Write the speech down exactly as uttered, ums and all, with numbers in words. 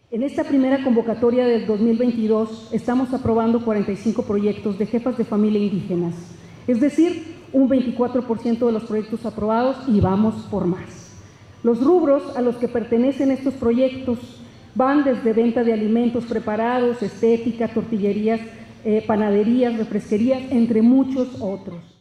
En esta primera convocatoria del dos mil veintidós estamos aprobando cuarenta y cinco proyectos de jefas de familia indígenas, es decir, un veinticuatro por ciento de los proyectos aprobados y vamos por más. Los rubros a los que pertenecen estos proyectos van desde venta de alimentos preparados, estética, tortillerías, eh, panaderías, refresquerías, entre muchos otros.